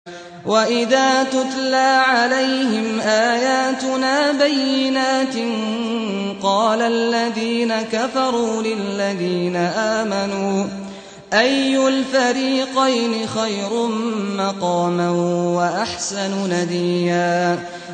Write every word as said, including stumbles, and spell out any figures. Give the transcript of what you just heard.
وَإِذَا تُتْلَىٰ عَلَيْهِمْ آيَاتُنَا بَيِّنَاتٍ قَالَ الَّذِينَ كَفَرُوا لِلَّذِينَ آمَنُوا أَيُّ الْفَرِيقَيْنِ خَيْرٌ مَّقَامًا وَأَحْسَنُ نَدِيًّا